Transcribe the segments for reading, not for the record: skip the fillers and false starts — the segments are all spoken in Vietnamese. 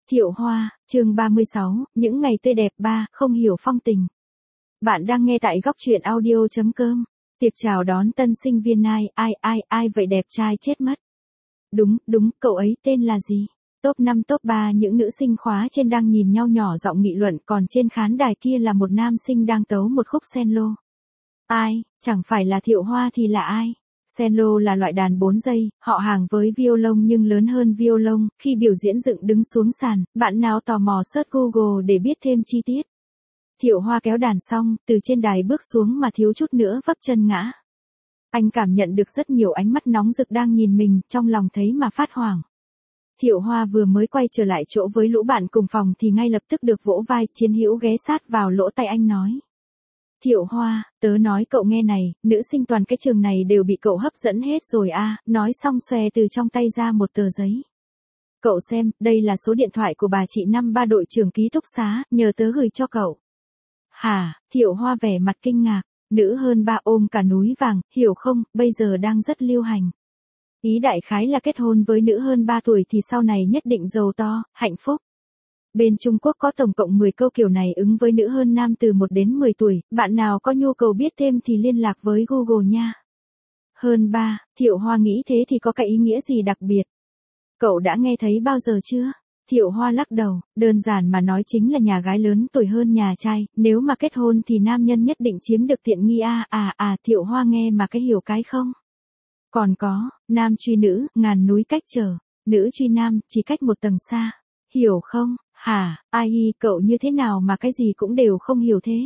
Thiệu Hoa, chương 36, những ngày tươi đẹp 3, không hiểu phong tình. Bạn đang nghe tại góc truyện audio.com. Tiệc chào đón tân sinh viên ai vậy đẹp trai chết mất. Đúng, cậu ấy tên là gì? Top 5 top 3 những nữ sinh khóa trên đang nhìn nhau nhỏ giọng nghị luận, còn trên khán đài kia là một nam sinh đang tấu một khúc cello. Ai, chẳng phải là Thiệu Hoa thì là ai? Cello là loại đàn 4 giây, họ hàng với violon nhưng lớn hơn violon, khi biểu diễn dựng đứng xuống sàn, bạn nào tò mò search Google để biết thêm chi tiết. Thiệu Hoa kéo đàn xong, từ trên đài bước xuống mà thiếu chút nữa vấp chân ngã. Anh cảm nhận được rất nhiều ánh mắt nóng rực đang nhìn mình, trong lòng thấy mà phát hoảng. Thiệu Hoa vừa mới quay trở lại chỗ với lũ bạn cùng phòng thì ngay lập tức được vỗ vai, Chiến Hữu ghé sát vào lỗ tai anh nói. Thiệu Hoa, tớ nói cậu nghe này, nữ sinh toàn cái trường này đều bị cậu hấp dẫn hết rồi à, nói xong xòe từ trong tay ra một tờ giấy. Cậu xem, đây là số điện thoại của bà chị năm ba đội trưởng ký túc xá, nhờ tớ gửi cho cậu. Hả, Thiệu Hoa vẻ mặt kinh ngạc, nữ hơn ba ôm cả núi vàng, hiểu không, bây giờ đang rất lưu hành. Ý đại khái là kết hôn với nữ hơn 3 tuổi thì sau này nhất định giàu to, hạnh phúc. Bên Trung Quốc có tổng cộng 10 câu kiểu này ứng với nữ hơn nam từ 1 đến 10 tuổi, bạn nào có nhu cầu biết thêm thì liên lạc với Google nha. Hơn 3, Thiệu Hoa nghĩ thế thì có cái ý nghĩa gì đặc biệt? Cậu đã nghe thấy bao giờ chưa? Thiệu Hoa lắc đầu, đơn giản mà nói chính là nhà gái lớn tuổi hơn nhà trai, nếu mà kết hôn thì nam nhân nhất định chiếm được tiện nghi Thiệu Hoa nghe mà cái hiểu cái không? Còn có, nam truy nữ, ngàn núi cách trở, nữ truy nam, chỉ cách một tầng xa. Hiểu không? Hả, cậu như thế nào mà cái gì cũng đều không hiểu thế?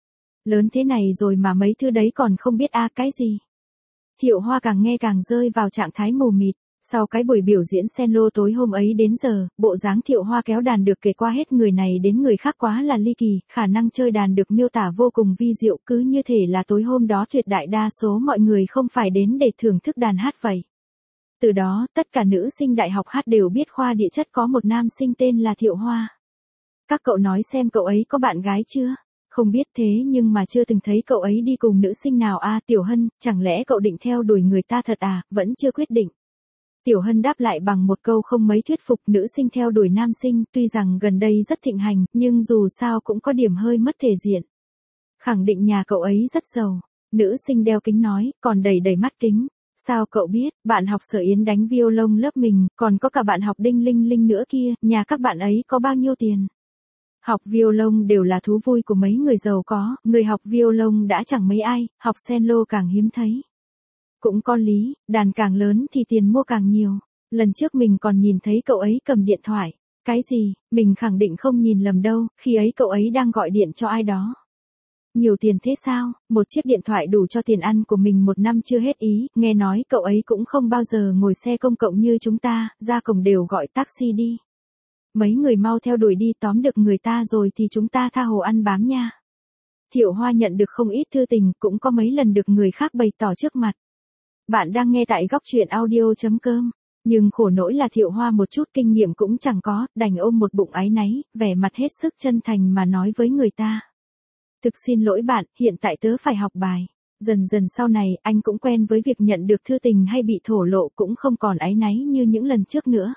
Lớn thế này rồi mà mấy thứ đấy còn không biết cái gì? Thiệu Hoa càng nghe càng rơi vào trạng thái mù mịt. Sau cái buổi biểu diễn cello tối hôm ấy đến giờ, bộ dáng Thiệu Hoa kéo đàn được kể qua hết người này đến người khác quá là ly kỳ, khả năng chơi đàn được miêu tả vô cùng vi diệu, cứ như thể là tối hôm đó tuyệt đại đa số mọi người không phải đến để thưởng thức đàn hát vậy. Từ đó, tất cả nữ sinh đại học hát đều biết khoa địa chất có một nam sinh tên là Thiệu Hoa. Các cậu nói xem cậu ấy có bạn gái chưa? Không biết thế nhưng mà chưa từng thấy cậu ấy đi cùng nữ sinh nào Tiểu Hân, chẳng lẽ cậu định theo đuổi người ta thật vẫn chưa quyết định. Tiểu Hân đáp lại bằng một câu không mấy thuyết phục, nữ sinh theo đuổi nam sinh, tuy rằng gần đây rất thịnh hành, nhưng dù sao cũng có điểm hơi mất thể diện. Khẳng định nhà cậu ấy rất giàu. Nữ sinh đeo kính nói, còn đầy mắt kính. Sao cậu biết, bạn học Sở Yến đánh violon lớp mình, còn có cả bạn học Đinh Linh Linh nữa kia, nhà các bạn ấy có bao nhiêu tiền? Học violon đều là thú vui của mấy người giàu có, người học violon đã chẳng mấy ai, học cello càng hiếm thấy. Cũng có lý, đàn càng lớn thì tiền mua càng nhiều. Lần trước mình còn nhìn thấy cậu ấy cầm điện thoại. Cái gì, mình khẳng định không nhìn lầm đâu, khi ấy cậu ấy đang gọi điện cho ai đó. Nhiều tiền thế sao, một chiếc điện thoại đủ cho tiền ăn của mình một năm chưa hết ý, nghe nói cậu ấy cũng không bao giờ ngồi xe công cộng như chúng ta, ra cổng đều gọi taxi đi. Mấy người mau theo đuổi đi, tóm được người ta rồi thì chúng ta tha hồ ăn bám nha. Thiệu Hoa nhận được không ít thư tình, cũng có mấy lần được người khác bày tỏ trước mặt. Bạn đang nghe tại góc truyện audio.com, nhưng khổ nỗi là Thiệu Hoa một chút kinh nghiệm cũng chẳng có, đành ôm một bụng áy náy, vẻ mặt hết sức chân thành mà nói với người ta. Thực xin lỗi bạn, hiện tại tớ phải học bài. Dần dần sau này, anh cũng quen với việc nhận được thư tình hay bị thổ lộ, cũng không còn áy náy như những lần trước nữa.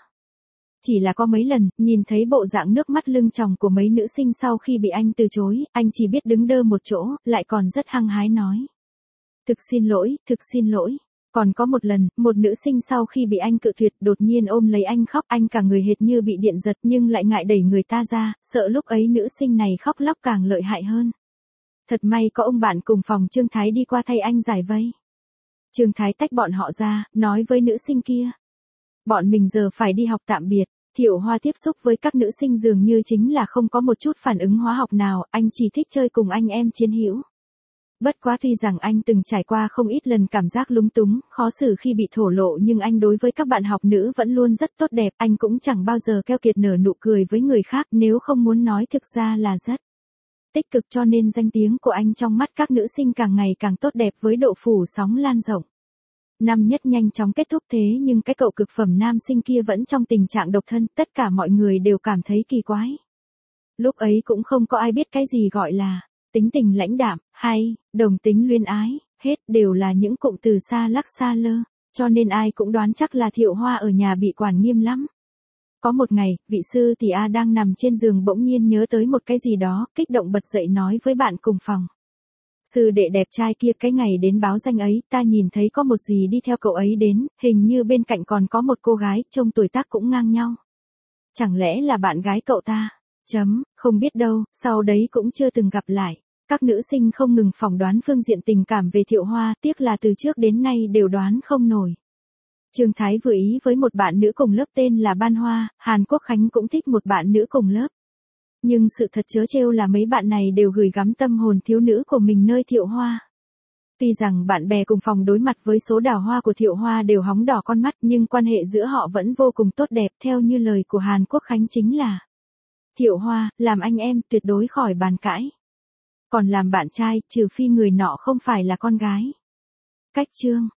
Chỉ là có mấy lần, nhìn thấy bộ dạng nước mắt lưng tròng của mấy nữ sinh sau khi bị anh từ chối, anh chỉ biết đứng đơ một chỗ, lại còn rất hăng hái nói. Thực xin lỗi. Còn có một lần, một nữ sinh sau khi bị anh cự tuyệt đột nhiên ôm lấy anh khóc, anh cả người hệt như bị điện giật nhưng lại ngại đẩy người ta ra, sợ lúc ấy nữ sinh này khóc lóc càng lợi hại hơn. Thật may có ông bạn cùng phòng Trương Thái đi qua thay anh giải vây. Trương Thái tách bọn họ ra, nói với nữ sinh kia. Bọn mình giờ phải đi học tạm biệt. Thiệu Hoa tiếp xúc với các nữ sinh dường như chính là không có một chút phản ứng hóa học nào, anh chỉ thích chơi cùng anh em Chiến Hữu. Bất quá tuy rằng anh từng trải qua không ít lần cảm giác lúng túng, khó xử khi bị thổ lộ nhưng anh đối với các bạn học nữ vẫn luôn rất tốt đẹp, anh cũng chẳng bao giờ keo kiệt nở nụ cười với người khác, nếu không muốn nói thực ra là rất tích cực, cho nên danh tiếng của anh trong mắt các nữ sinh càng ngày càng tốt đẹp với độ phủ sóng lan rộng. Năm nhất nhanh chóng kết thúc thế nhưng cái cậu cực phẩm nam sinh kia vẫn trong tình trạng độc thân, tất cả mọi người đều cảm thấy kỳ quái. Lúc ấy cũng không có ai biết cái gì gọi là tính tình lãnh đạm, hay đồng tính luyến ái, hết đều là những cụm từ xa lắc xa lơ, cho nên ai cũng đoán chắc là Thiệu Hoa ở nhà bị quản nghiêm lắm. Có một ngày, vị sư tỷ A đang nằm trên giường bỗng nhiên nhớ tới một cái gì đó, kích động bật dậy nói với bạn cùng phòng. Sư đệ đẹp trai kia, cái ngày đến báo danh ấy, ta nhìn thấy có một gì đi theo cậu ấy đến, hình như bên cạnh còn có một cô gái, trông tuổi tác cũng ngang nhau. Chẳng lẽ là bạn gái cậu ta? Không biết đâu, sau đấy cũng chưa từng gặp lại. Các nữ sinh không ngừng phỏng đoán phương diện tình cảm về Thiệu Hoa, tiếc là từ trước đến nay đều đoán không nổi. Trương Thái vừa ý với một bạn nữ cùng lớp tên là Ban Hoa, Hàn Quốc Khánh cũng thích một bạn nữ cùng lớp. Nhưng sự thật trớ trêu là mấy bạn này đều gửi gắm tâm hồn thiếu nữ của mình nơi Thiệu Hoa. Tuy rằng bạn bè cùng phòng đối mặt với số đào hoa của Thiệu Hoa đều hóng đỏ con mắt, nhưng quan hệ giữa họ vẫn vô cùng tốt đẹp, theo như lời của Hàn Quốc Khánh chính là: Thiệu Hoa, làm anh em, tuyệt đối khỏi bàn cãi. Còn làm bạn trai, trừ phi người nọ không phải là con gái. Cách chương